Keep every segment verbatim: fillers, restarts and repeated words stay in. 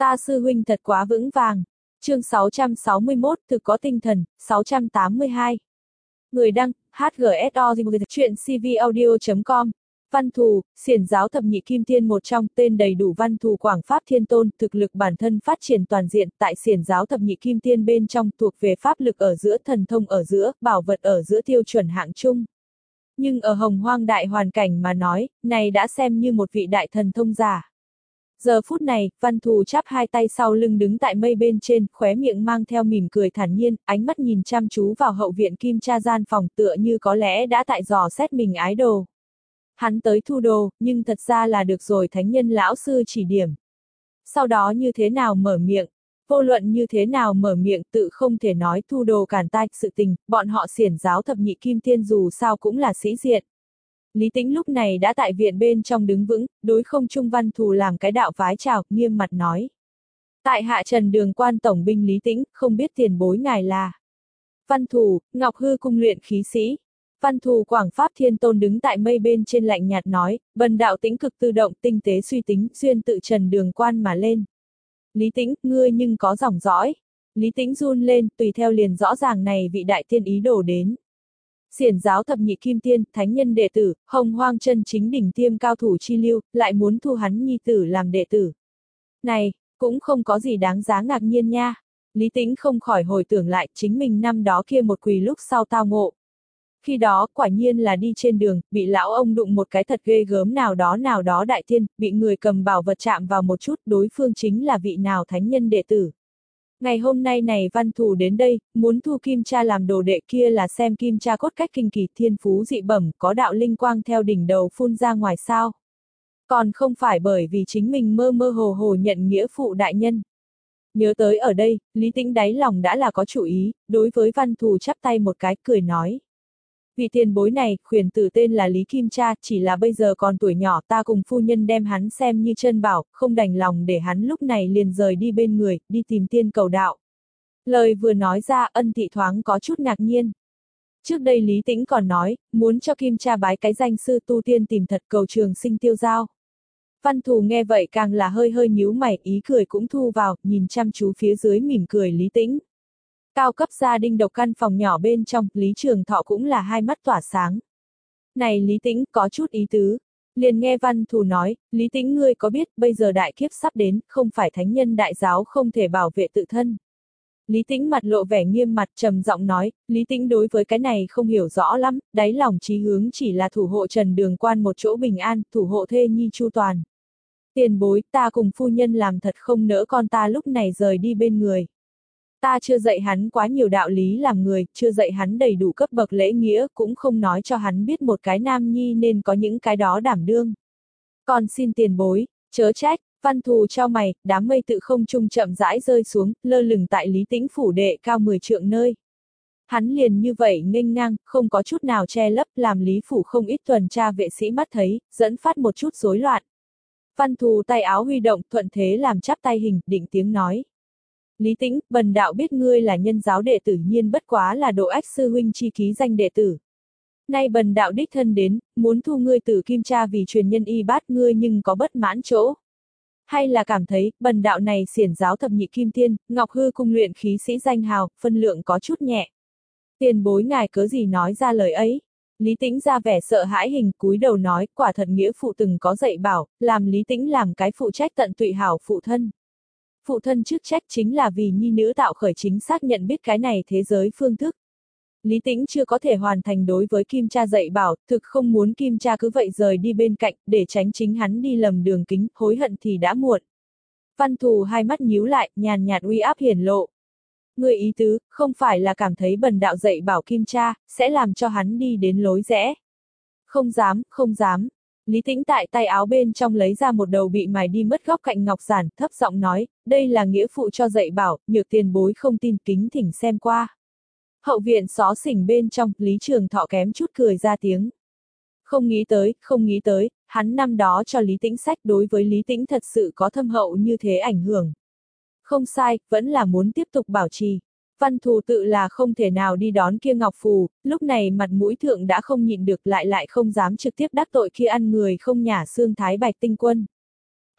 Ta sư huynh thật quá vững vàng. Chương sáu trăm sáu mươi mốt, thực có tinh thần, sáu trăm tám mươi hai. Người đăng, hát giê ét o chuyện c v audio chấm com. Văn thù, xiển giáo thập nhị kim tiên một trong, tên đầy đủ Văn thù Quảng Pháp Thiên Tôn, thực lực bản thân phát triển toàn diện, tại xiển giáo thập nhị kim tiên bên trong, thuộc về pháp lực ở giữa, thần thông ở giữa, bảo vật ở giữa tiêu chuẩn hạng chung. Nhưng ở hồng hoang đại hoàn cảnh mà nói, này đã xem như một vị đại thần thông giả. Giờ phút này, Văn thù chắp hai tay sau lưng đứng tại mây bên trên, khóe miệng mang theo mỉm cười thản nhiên, ánh mắt nhìn chăm chú vào hậu viện kim cha gian phòng, tựa như có lẽ đã tại dò xét mình ái đồ. Hắn tới thu đồ, nhưng thật ra là được rồi thánh nhân lão sư chỉ điểm. Sau đó như thế nào mở miệng, vô luận như thế nào mở miệng tự không thể nói thu đồ cản tai, sự tình, bọn họ xiển giáo thập nhị kim tiên dù sao cũng là sĩ diện. Lý Tĩnh lúc này đã tại viện bên trong đứng vững, đối không trung Văn thù làm cái đạo vái chào, nghiêm mặt nói. Tại hạ Trần Đường Quan tổng binh Lý Tĩnh, không biết tiền bối ngài là. Văn thù, Ngọc Hư cung luyện khí sĩ. Văn thù Quảng Pháp Thiên Tôn đứng tại mây bên trên lạnh nhạt nói, bần đạo tĩnh cực tự động, tinh tế suy tính, duyên tự Trần Đường Quan mà lên. Lý Tĩnh, ngươi nhưng có dòng dõi. Lý Tĩnh run lên, tùy theo liền rõ ràng này vị đại tiên ý đồ đến. Xiển giáo thập nhị kim tiên, thánh nhân đệ tử, hồng hoang chân chính đỉnh tiêm cao thủ chi lưu, lại muốn thu hắn nhi tử làm đệ tử. Này, cũng không có gì đáng giá ngạc nhiên nha. Lý Tĩnh không khỏi hồi tưởng lại chính mình năm đó kia một quỳ lúc sau tao ngộ. Khi đó, quả nhiên là đi trên đường, bị lão ông đụng một cái thật ghê gớm nào đó nào đó đại tiên, bị người cầm bảo vật chạm vào một chút, đối phương chính là vị nào thánh nhân đệ tử. Ngày hôm nay này Văn thù đến đây, muốn thu Kim Cha làm đồ đệ kia là xem Kim Cha cốt cách kinh kỳ thiên phú dị bẩm, có đạo linh quang theo đỉnh đầu phun ra ngoài sao. Còn không phải bởi vì chính mình mơ mơ hồ hồ nhận nghĩa phụ đại nhân. Nhớ tới ở đây, Lý Tĩnh đáy lòng đã là có chủ ý, đối với Văn thù chắp tay một cái, cười nói. Vị tiền bối này, khuyển tử tên là Lý Kim Cha, chỉ là bây giờ còn tuổi nhỏ, ta cùng phu nhân đem hắn xem như chân bảo, không đành lòng để hắn lúc này liền rời đi bên người, đi tìm tiên cầu đạo. Lời vừa nói ra, Ân Thị thoáng có chút ngạc nhiên. Trước đây Lý Tĩnh còn nói, muốn cho Kim Cha bái cái danh sư tu tiên tìm thật cầu trường sinh tiêu giao. Văn thù nghe vậy càng là hơi hơi nhíu mày, ý cười cũng thu vào, nhìn chăm chú phía dưới mỉm cười Lý Tĩnh. Cao cấp gia đình độc căn phòng nhỏ bên trong, Lý Trường Thọ cũng là hai mắt tỏa sáng. Này Lý Tĩnh, có chút ý tứ. Liền nghe Văn thù nói, Lý Tĩnh ngươi có biết, bây giờ đại kiếp sắp đến, không phải thánh nhân đại giáo không thể bảo vệ tự thân. Lý Tĩnh mặt lộ vẻ nghiêm mặt trầm giọng nói, Lý Tĩnh đối với cái này không hiểu rõ lắm, đáy lòng chí hướng chỉ là thủ hộ Trần Đường Quan một chỗ bình an, thủ hộ thê nhi chu toàn. Tiền bối, ta cùng phu nhân làm thật không nỡ con ta lúc này rời đi bên người. Ta chưa dạy hắn quá nhiều đạo lý làm người, chưa dạy hắn đầy đủ cấp bậc lễ nghĩa, cũng không nói cho hắn biết một cái nam nhi nên có những cái đó đảm đương. Còn xin tiền bối, chớ trách, Văn thù trao mày, đám mây tự không trung chậm rãi rơi xuống, lơ lửng tại Lý Tĩnh phủ đệ cao mười trượng nơi. Hắn liền như vậy nghênh ngang, không có chút nào che lấp, làm Lý phủ không ít tuần tra vệ sĩ mắt thấy, dẫn phát một chút rối loạn. Văn thù tay áo huy động, thuận thế làm chắp tay hình, định tiếng nói. Lý Tĩnh, bần đạo biết ngươi là nhân giáo đệ tử nhiên bất quá là Độ Ách sư huynh chi ký danh đệ tử. Nay bần đạo đích thân đến, muốn thu ngươi từ Kim Cha vì truyền nhân y bát ngươi nhưng có bất mãn chỗ. Hay là cảm thấy, bần đạo này xiển giáo thập nhị kim tiên, Ngọc Hư cung luyện khí sĩ danh hào, phân lượng có chút nhẹ. Tiền bối ngài cớ gì nói ra lời ấy. Lý Tĩnh ra vẻ sợ hãi hình, cúi đầu nói, quả thật nghĩa phụ từng có dạy bảo, làm Lý Tĩnh làm cái phụ trách tận tụy hảo phụ thân. Phụ thân chức trách chính là vì nhi nữ tạo khởi chính xác nhận biết cái này thế giới phương thức. Lý Tĩnh chưa có thể hoàn thành đối với Kim Cha dạy bảo, thực không muốn Kim Cha cứ vậy rời đi bên cạnh, để tránh chính hắn đi lầm đường kính, hối hận thì đã muộn. Văn thù hai mắt nhíu lại, nhàn nhạt uy áp hiển lộ. Người ý tứ, không phải là cảm thấy bần đạo dạy bảo Kim Cha, sẽ làm cho hắn đi đến lối rẽ. Không dám, không dám. Lý Tĩnh tại tay áo bên trong lấy ra một đầu bị mài đi mất góc cạnh ngọc giản, thấp giọng nói, đây là nghĩa phụ cho dạy bảo, nhược tiền bối không tin kính thỉnh xem qua. Hậu viện xó xỉnh bên trong, Lý Trường Thọ kém chút cười ra tiếng. Không nghĩ tới, không nghĩ tới, hắn năm đó cho Lý Tĩnh sách đối với Lý Tĩnh thật sự có thâm hậu như thế ảnh hưởng. Không sai, vẫn là muốn tiếp tục bảo trì. Văn thù tự là không thể nào đi đón kia ngọc phù, lúc này mặt mũi thượng đã không nhịn được lại lại không dám trực tiếp đắc tội kia ăn người không nhả xương thái bạch tinh quân.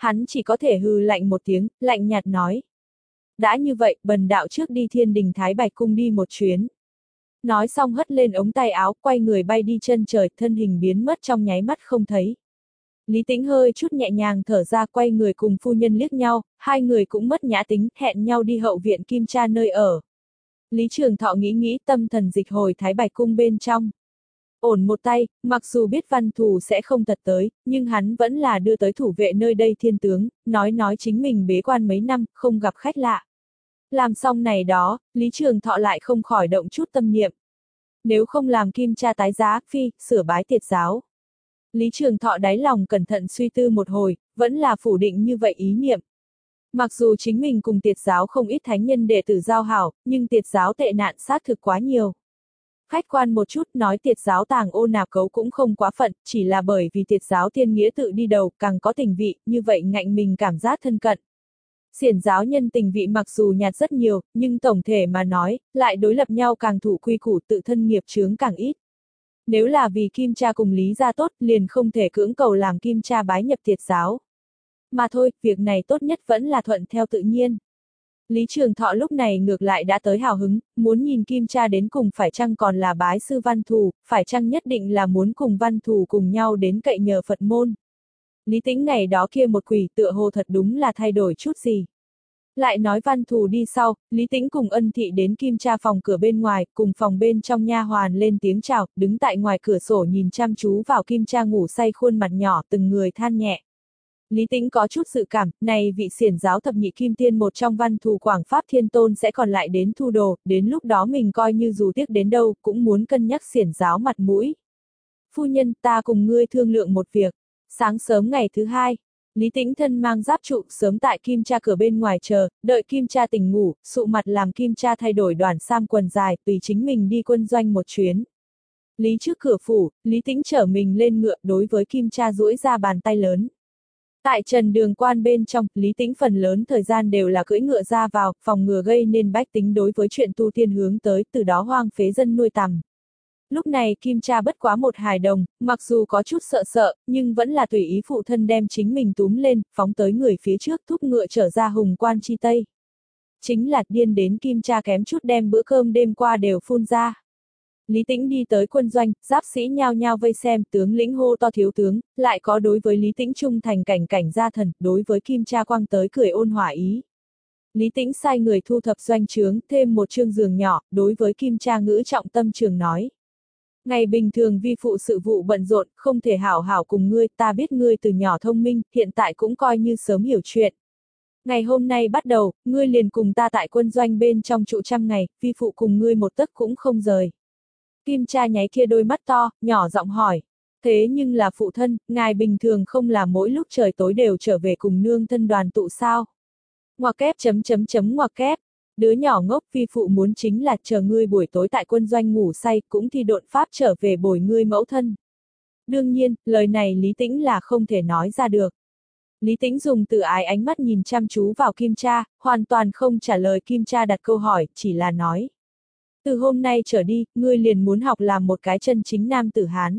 Hắn chỉ có thể hừ lạnh một tiếng, lạnh nhạt nói. Đã như vậy, bần đạo trước đi Thiên Đình Thái Bạch Cung đi một chuyến. Nói xong hất lên ống tay áo, quay người bay đi chân trời, thân hình biến mất trong nháy mắt không thấy. Lý Tĩnh hơi chút nhẹ nhàng thở ra, quay người cùng phu nhân liếc nhau, hai người cũng mất nhã tính, hẹn nhau đi hậu viện Kim Cha nơi ở. Lý Trường Thọ nghĩ nghĩ, tâm thần dịch hồi Thái Bạch Cung bên trong. Ổn một tay, mặc dù biết Văn Thù sẽ không tật tới, nhưng hắn vẫn là đưa tới thủ vệ nơi đây thiên tướng, nói nói chính mình bế quan mấy năm, không gặp khách lạ. Làm xong này đó, Lý Trường Thọ lại không khỏi động chút tâm niệm. Nếu không làm Kim Cha tái giá, phi, sửa bái tiệt giáo. Lý Trường Thọ đáy lòng cẩn thận suy tư một hồi, vẫn là phủ định như vậy ý niệm. Mặc dù chính mình cùng tiệt giáo không ít thánh nhân đệ tử giao hảo, nhưng tiệt giáo tệ nạn sát thực quá nhiều. Khách quan một chút nói tiệt giáo tàng ô nạp cấu cũng không quá phận, chỉ là bởi vì tiệt giáo thiên nghĩa tự đi đầu, càng có tình vị, như vậy ngạnh mình cảm giác thân cận. Xiển giáo nhân tình vị mặc dù nhạt rất nhiều, nhưng tổng thể mà nói, lại đối lập nhau càng thủ quy củ, tự thân nghiệp chướng càng ít. Nếu là vì Kim Cha cùng Lý gia tốt, liền không thể cưỡng cầu làm Kim Cha bái nhập tiệt giáo. Mà thôi, việc này tốt nhất vẫn là thuận theo tự nhiên. Lý Trường Thọ lúc này ngược lại đã tới hào hứng, muốn nhìn Kim Cha đến cùng phải chăng còn là bái sư Văn Thù, phải chăng nhất định là muốn cùng Văn Thù cùng nhau đến cậy nhờ Phật môn. Lý Tĩnh ngày đó kia một quỷ tựa hồ thật đúng là thay đổi chút gì. Lại nói Văn Thù đi sau, Lý Tĩnh cùng Ân Thị đến Kim Cha phòng cửa bên ngoài, cùng phòng bên trong nha hoàn lên tiếng chào, đứng tại ngoài cửa sổ nhìn chăm chú vào Kim Cha ngủ say khuôn mặt nhỏ, từng người than nhẹ. Lý Tĩnh có chút dự cảm, này vị xiển giáo thập nhị kim tiên một trong Văn Thù Quảng Pháp Thiên Tôn sẽ còn lại đến thu đồ, đến lúc đó mình coi như dù tiếc đến đâu, cũng muốn cân nhắc xiển giáo mặt mũi. Phu nhân, ta cùng ngươi thương lượng một việc. Sáng sớm ngày thứ hai, Lý Tĩnh thân mang giáp trụ sớm tại Kim Cha cửa bên ngoài chờ, đợi Kim Cha tỉnh ngủ, sụ mặt làm Kim Cha thay đổi đoàn sam quần dài, tùy chính mình đi quân doanh một chuyến. Lý trước cửa phủ, Lý Tĩnh chở mình lên ngựa đối với Kim Cha duỗi ra bàn tay lớn. Tại trần đường quan bên trong, Lý Tĩnh phần lớn thời gian đều là cưỡi ngựa ra vào, phòng ngừa gây nên bách tính đối với chuyện tu tiên hướng tới, từ đó hoang phế dân nuôi tằm. Lúc này Kim Cha bất quá một hài đồng, mặc dù có chút sợ sợ, nhưng vẫn là tùy ý phụ thân đem chính mình túm lên, phóng tới người phía trước thúc ngựa trở ra hùng quan chi tây. Chính là điên đến Kim Cha kém chút đem bữa cơm đêm qua đều phun ra. Lý Tĩnh đi tới quân doanh, giáp sĩ nhao nhao vây xem, tướng lĩnh hô to thiếu tướng, lại có đối với Lý Tĩnh trung thành cảnh cảnh gia thần, đối với Kim Cha quang tới cười ôn hòa ý. Lý Tĩnh sai người thu thập doanh trướng, thêm một chương giường nhỏ, đối với Kim Cha ngữ trọng tâm trường nói. Ngày bình thường vi phụ sự vụ bận rộn, không thể hảo hảo cùng ngươi, ta biết ngươi từ nhỏ thông minh, hiện tại cũng coi như sớm hiểu chuyện. Ngày hôm nay bắt đầu, ngươi liền cùng ta tại quân doanh bên trong trụ trăm ngày, vi phụ cùng ngươi một tấc cũng không rời. Kim Cha nháy kia đôi mắt to, nhỏ giọng hỏi. Thế nhưng là phụ thân, ngài bình thường không là mỗi lúc trời tối đều trở về cùng nương thân đoàn tụ sao? Ngoặc kép chấm chấm chấm ngoặc kép. Đứa nhỏ ngốc, vi phụ muốn chính là chờ ngươi buổi tối tại quân doanh ngủ say, cũng thi độn pháp trở về bồi ngươi mẫu thân. Đương nhiên, lời này Lý Tĩnh là không thể nói ra được. Lý Tĩnh dùng từ ái ánh mắt nhìn chăm chú vào Kim Cha, hoàn toàn không trả lời Kim Cha đặt câu hỏi, chỉ là nói. Từ hôm nay trở đi, ngươi liền muốn học làm một cái chân chính nam tử Hán.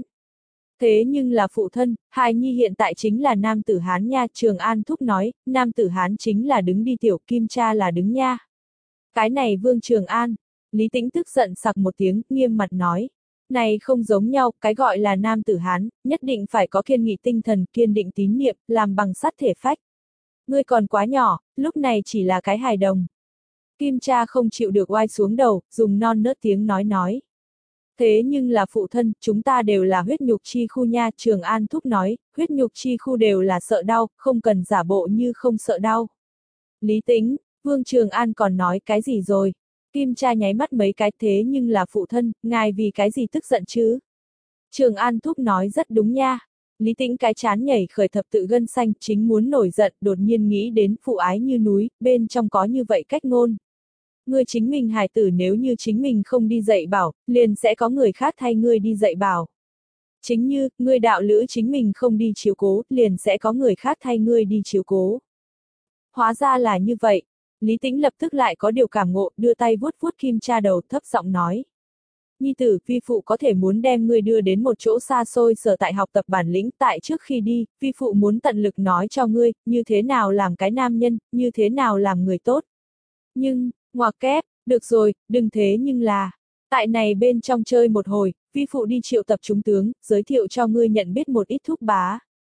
Thế nhưng là phụ thân, hài nhi hiện tại chính là nam tử Hán nha, Trường An thúc nói, nam tử Hán chính là đứng đi tiểu, Kim Cha là đứng nha. Cái này Vương Trường An, Lý Tĩnh tức giận sặc một tiếng, nghiêm mặt nói. Này không giống nhau, cái gọi là nam tử Hán, nhất định phải có kiên nghị tinh thần, kiên định tín niệm, làm bằng sắt thể phách. Ngươi còn quá nhỏ, lúc này chỉ là cái hài đồng. Kim Cha không chịu được oai xuống đầu, dùng non nớt tiếng nói nói. Thế nhưng là phụ thân, chúng ta đều là huyết nhục chi khu nha, Trường An thúc nói, huyết nhục chi khu đều là sợ đau, không cần giả bộ như không sợ đau. Lý Tĩnh, Vương Trường An còn nói cái gì rồi? Kim Cha nháy mắt mấy cái, thế nhưng là phụ thân, ngài vì cái gì tức giận chứ? Trường An thúc nói rất đúng nha. Lý Tĩnh cái chán nhảy khởi thập tự gân xanh, chính muốn nổi giận, đột nhiên nghĩ đến phụ ái như núi, bên trong có như vậy cách ngôn. Ngươi chính mình hài tử nếu như chính mình không đi dạy bảo, liền sẽ có người khác thay ngươi đi dạy bảo. Chính như, ngươi đạo lữ chính mình không đi chiếu cố, liền sẽ có người khác thay ngươi đi chiếu cố. Hóa ra là như vậy. Lý Tĩnh lập tức lại có điều cảm ngộ, đưa tay vuốt vuốt Kim Cha đầu, thấp giọng nói. Nhi tử, vi phụ có thể muốn đem ngươi đưa đến một chỗ xa xôi sở tại học tập bản lĩnh, tại trước khi đi, vi phụ muốn tận lực nói cho ngươi, như thế nào làm cái nam nhân, như thế nào làm người tốt. Nhưng, ngoặc kép, được rồi, đừng thế nhưng là, tại này bên trong chơi một hồi, vi phụ đi triệu tập chúng tướng, giới thiệu cho ngươi nhận biết một ít thúc bá.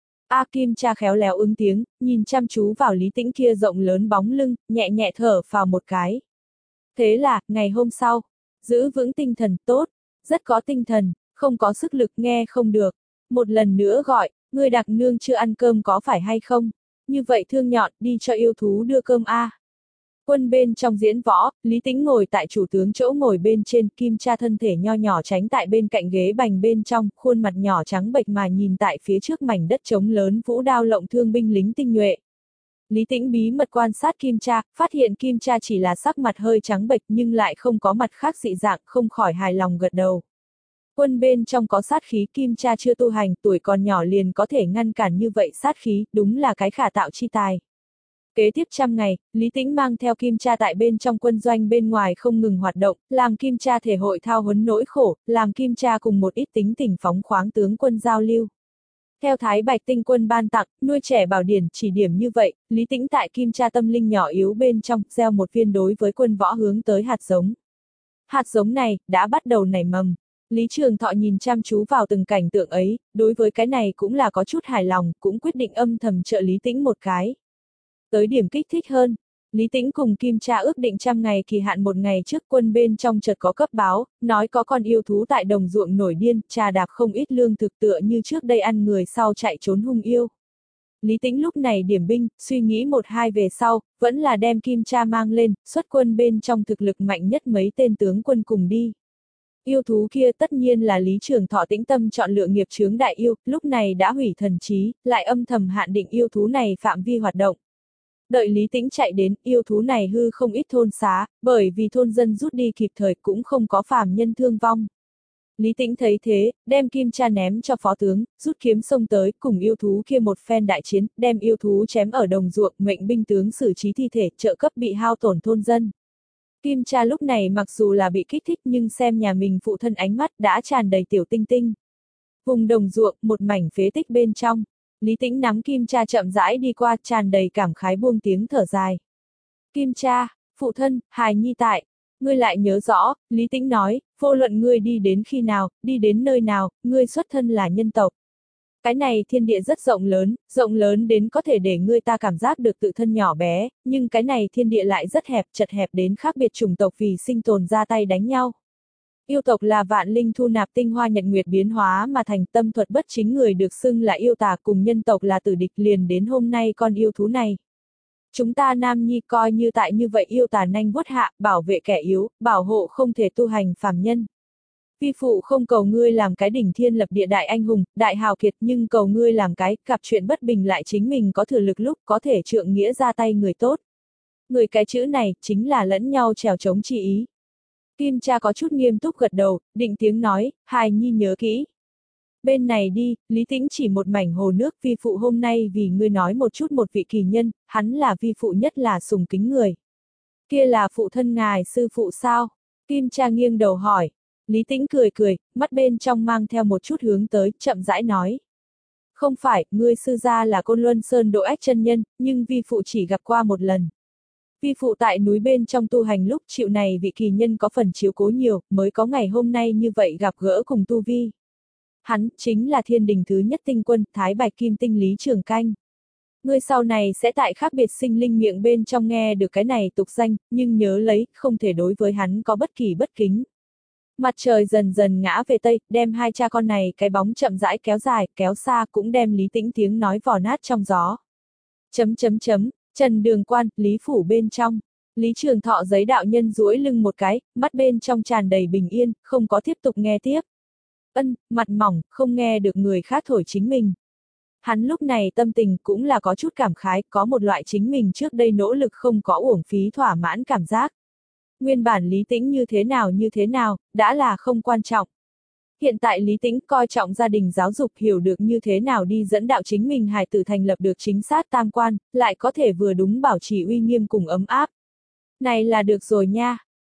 A Kim cha khéo léo ứng tiếng, nhìn chăm chú vào Lý Tĩnh kia rộng lớn bóng lưng, nhẹ nhẹ thở vào một cái. Thế là, ngày hôm sau, giữ vững tinh thần tốt, rất có tinh thần, không có sức lực nghe không được. Một lần nữa gọi, ngươi đặc nương chưa ăn cơm có phải hay không? Như vậy thương nhọn, đi cho yêu thú đưa cơm a. Quân bên trong diễn võ, Lý Tĩnh ngồi tại chủ tướng chỗ ngồi bên trên, Kim cha thân thể nho nhỏ tránh tại bên cạnh ghế bành bên trong, khuôn mặt nhỏ trắng bệch mà nhìn tại phía trước mảnh đất trống lớn vũ đao lộng thương binh lính tinh nhuệ. Lý Tĩnh bí mật quan sát Kim cha, phát hiện Kim cha chỉ là sắc mặt hơi trắng bệch nhưng lại không có mặt khác dị dạng, không khỏi hài lòng gật đầu. Quân bên trong có sát khí, Kim cha chưa tu hành, tuổi còn nhỏ liền có thể ngăn cản như vậy sát khí, đúng là cái khả tạo chi tài. Kế tiếp trăm ngày, Lý Tĩnh mang theo Kim cha tại bên trong quân doanh bên ngoài không ngừng hoạt động, làm Kim cha thể hội thao huấn nỗi khổ, làm Kim cha cùng một ít tính tình phóng khoáng tướng quân giao lưu. Theo Thái Bạch Tinh quân ban tặng, nuôi trẻ bảo điển chỉ điểm như vậy, Lý Tĩnh tại Kim cha tâm linh nhỏ yếu bên trong, gieo một viên đối với quân võ hướng tới hạt giống. Hạt giống này, đã bắt đầu nảy mầm. Lý Trường Thọ nhìn chăm chú vào từng cảnh tượng ấy, đối với cái này cũng là có chút hài lòng, cũng quyết định âm thầm trợ Lý Tĩnh một cái. Tới điểm kích thích hơn, Lý Tĩnh cùng Kim cha ước định trăm ngày kỳ hạn một ngày trước quân bên trong chợt có cấp báo, nói có con yêu thú tại đồng ruộng nổi điên, trà đạp không ít lương thực tựa như trước đây ăn người sau chạy trốn hung yêu. Lý Tĩnh lúc này điểm binh, suy nghĩ một hai về sau, vẫn là đem Kim cha mang lên, xuất quân bên trong thực lực mạnh nhất mấy tên tướng quân cùng đi. Yêu thú kia tất nhiên là Lý Trường Thọ tĩnh tâm chọn lựa nghiệp chướng đại yêu, lúc này đã hủy thần trí, lại âm thầm hạn định yêu thú này phạm vi hoạt động. Đợi Lý Tĩnh chạy đến, yêu thú này hư không ít thôn xá, bởi vì thôn dân rút đi kịp thời cũng không có phàm nhân thương vong. Lý Tĩnh thấy thế, đem Kim cha ném cho phó tướng, rút kiếm xông tới, cùng yêu thú kia một phen đại chiến, đem yêu thú chém ở đồng ruộng, mệnh binh tướng xử trí thi thể, trợ cấp bị hao tổn thôn dân. Kim cha lúc này mặc dù là bị kích thích nhưng xem nhà mình phụ thân ánh mắt đã tràn đầy tiểu tinh tinh. Vùng đồng ruộng, một mảnh phế tích bên trong. Lý Tĩnh nắm Kim cha chậm rãi đi qua, tràn đầy cảm khái buông tiếng thở dài. Kim cha, phụ thân, hài nhi tại. Ngươi lại nhớ rõ, Lý Tĩnh nói, vô luận ngươi đi đến khi nào, đi đến nơi nào, ngươi xuất thân là nhân tộc. Cái này thiên địa rất rộng lớn, rộng lớn đến có thể để ngươi ta cảm giác được tự thân nhỏ bé, nhưng cái này thiên địa lại rất hẹp, chật hẹp đến khác biệt chủng tộc vì sinh tồn ra tay đánh nhau. Yêu tộc là vạn linh thu nạp tinh hoa nhật nguyệt biến hóa mà thành, tâm thuật bất chính người được xưng là yêu tà, cùng nhân tộc là tử địch, liền đến hôm nay con yêu thú này. Chúng ta nam nhi coi như tại như vậy yêu tà nanh vuốt hạ, bảo vệ kẻ yếu, bảo hộ không thể tu hành phàm nhân. Vi phụ không cầu ngươi làm cái đỉnh thiên lập địa đại anh hùng, đại hào kiệt, nhưng cầu ngươi làm cái gặp chuyện bất bình lại chính mình có thừa lực lúc có thể trượng nghĩa ra tay người tốt. Người cái chữ này chính là lẫn nhau trèo chống chi ý. Kim cha có chút nghiêm túc gật đầu, định tiếng nói, hài nhi nhớ kỹ. Bên này đi, Lý Tĩnh chỉ một mảnh hồ nước, vi phụ hôm nay vì ngươi nói một chút một vị kỳ nhân, hắn là vi phụ nhất là sùng kính người. Kia là phụ thân ngài sư phụ sao? Kim cha nghiêng đầu hỏi. Lý Tĩnh cười cười, mắt bên trong mang theo một chút hướng tới, chậm rãi nói. Không phải, ngươi sư gia là Côn Luân Sơn Độ Ách chân nhân, nhưng vi phụ chỉ gặp qua một lần. Vi phụ tại núi bên trong tu hành lúc chịu này vị kỳ nhân có phần chiếu cố nhiều, mới có ngày hôm nay như vậy gặp gỡ cùng tu vi. Hắn, chính là thiên đình thứ nhất tinh quân, Thái Bạch Kim Tinh Lý Trường Canh. Ngươi sau này sẽ tại khác biệt sinh linh miệng bên trong nghe được cái này tục danh, nhưng nhớ lấy, không thể đối với hắn có bất kỳ bất kính. Mặt trời dần dần ngã về tây, đem hai cha con này cái bóng chậm rãi kéo dài, kéo xa, cũng đem Lý Tĩnh tiếng nói vò nát trong gió. Chấm chấm chấm, Trần Đường Quan, Lý Phủ bên trong. Lý Trường Thọ giấy đạo nhân duỗi lưng một cái, mắt bên trong tràn đầy bình yên, không có tiếp tục nghe tiếp. Ân, mặt mỏng, không nghe được người khác thổi chính mình. Hắn lúc này tâm tình cũng là có chút cảm khái, có một loại chính mình trước đây nỗ lực không có uổng phí thỏa mãn cảm giác. Nguyên bản Lý Tĩnh như thế nào như thế nào, đã là không quan trọng. Hiện tại Lý Tĩnh coi trọng gia đình giáo dục, hiểu được như thế nào đi dẫn đạo chính mình hài tử thành lập được chính xác tam quan, lại có thể vừa đúng bảo trì uy nghiêm cùng ấm áp. Này là được rồi nha.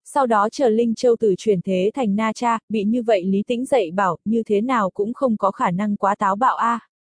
Sau đó chờ Linh Châu Tử chuyển thế thành Na Cha, bị như vậy Lý Tĩnh dạy bảo, như thế nào cũng không có khả năng quá táo bạo a. À.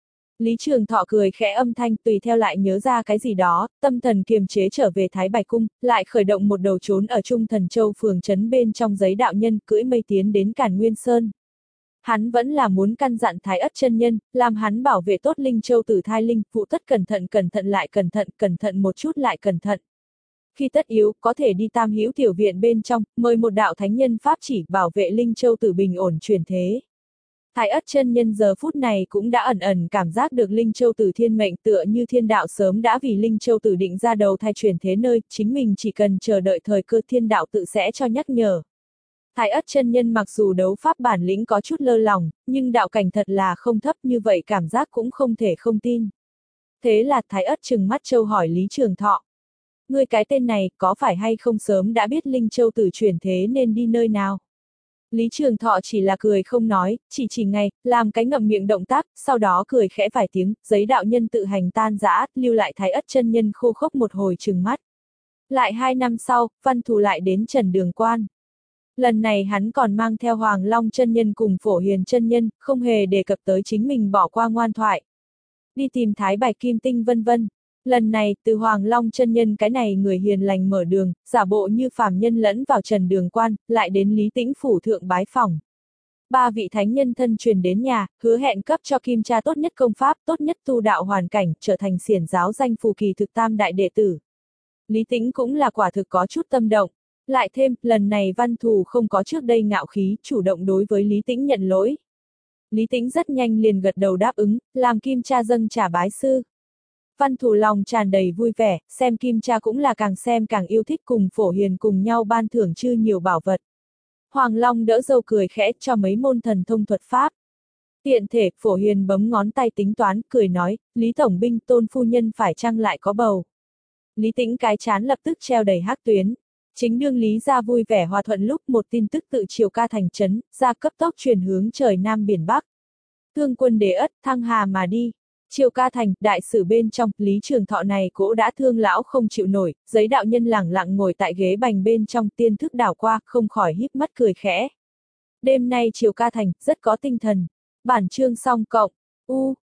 Lý Trường Thọ cười khẽ âm thanh, tùy theo lại nhớ ra cái gì đó, tâm thần kiềm chế trở về Thái Bạch Cung, lại khởi động một đầu trốn ở Trung Thần Châu phường trấn bên trong giấy đạo nhân, cưỡi mây tiến đến Càn Nguyên Sơn. Hắn vẫn là muốn căn dặn Thái Ất chân nhân, làm hắn bảo vệ tốt Linh Châu Tử thai linh, vụ tất cẩn thận cẩn thận lại cẩn thận, cẩn thận một chút lại cẩn thận. Khi tất yếu, có thể đi Tam Hữu tiểu viện bên trong, mời một đạo thánh nhân pháp chỉ bảo vệ Linh Châu Tử bình ổn chuyển thế. Thái Ất chân nhân giờ phút này cũng đã ẩn ẩn cảm giác được Linh Châu Tử thiên mệnh tựa như thiên đạo sớm đã vì Linh Châu Tử định ra đầu thai chuyển thế nơi, chính mình chỉ cần chờ đợi thời cơ thiên đạo tự sẽ cho nhắc nhở. Thái Ất chân nhân mặc dù đấu pháp bản lĩnh có chút lơ lỏng, nhưng đạo cảnh thật là không thấp, như vậy cảm giác cũng không thể không tin. Thế là Thái Ất trừng mắt trâu hỏi Lý Trường Thọ. Ngươi cái tên này, có phải hay không sớm đã biết Linh Châu Tử chuyển thế nên đi nơi nào? Lý Trường Thọ chỉ là cười không nói, chỉ chỉ ngay, làm cái ngậm miệng động tác, sau đó cười khẽ vài tiếng, giấy đạo nhân tự hành tan rã, lưu lại Thái Ất chân nhân khô khốc một hồi trừng mắt. Lại hai năm sau, Văn Thù lại đến Trần Đường Quan. Lần này hắn còn mang theo Hoàng Long chân nhân cùng Phổ Hiền chân nhân, không hề đề cập tới chính mình bỏ qua ngoan thoại. Đi tìm Thái Bạch Kim Tinh vân vân. Lần này, từ Hoàng Long chân nhân cái này người hiền lành mở đường, giả bộ như phàm nhân lẫn vào Trần Đường Quan, lại đến Lý Tĩnh phủ thượng bái phòng. Ba vị thánh nhân thân truyền đến nhà, hứa hẹn cấp cho Kim Cha tốt nhất công pháp, tốt nhất tu đạo hoàn cảnh, trở thành xiển giáo danh phù kỳ thực tam đại đệ tử. Lý Tĩnh cũng là quả thực có chút tâm động. Lại thêm, lần này Văn Thù không có trước đây ngạo khí, chủ động đối với Lý Tĩnh nhận lỗi. Lý Tĩnh rất nhanh liền gật đầu đáp ứng, làm Kim Cha dâng trả bái sư. Văn Thù lòng tràn đầy vui vẻ, xem Kim Cha cũng là càng xem càng yêu thích, cùng Phổ Hiền cùng nhau ban thưởng chư nhiều bảo vật. Hoàng Long đỡ dâu cười khẽ cho mấy môn thần thông thuật pháp. Tiện thể, Phổ Hiền bấm ngón tay tính toán, cười nói, Lý Tổng binh Tôn phu nhân phải chăng lại có bầu. Lý Tĩnh cái chán lập tức treo đầy hắc tuyến. Chính đương Lý gia vui vẻ hòa thuận lúc một tin tức tự Triều Ca thành trấn, ra cấp tốc truyền hướng trời Nam biển Bắc. Thương quân Đế Ất thăng hà mà đi. Triều Ca thành, đại sử bên trong, Lý Trường Thọ này cỗ đã thương lão không chịu nổi, giấy đạo nhân lẳng lặng ngồi tại ghế bành bên trong, tiên thức đảo qua, không khỏi híp mắt cười khẽ. Đêm nay Triều Ca thành, rất có tinh thần. Bản chương xong cộng, u.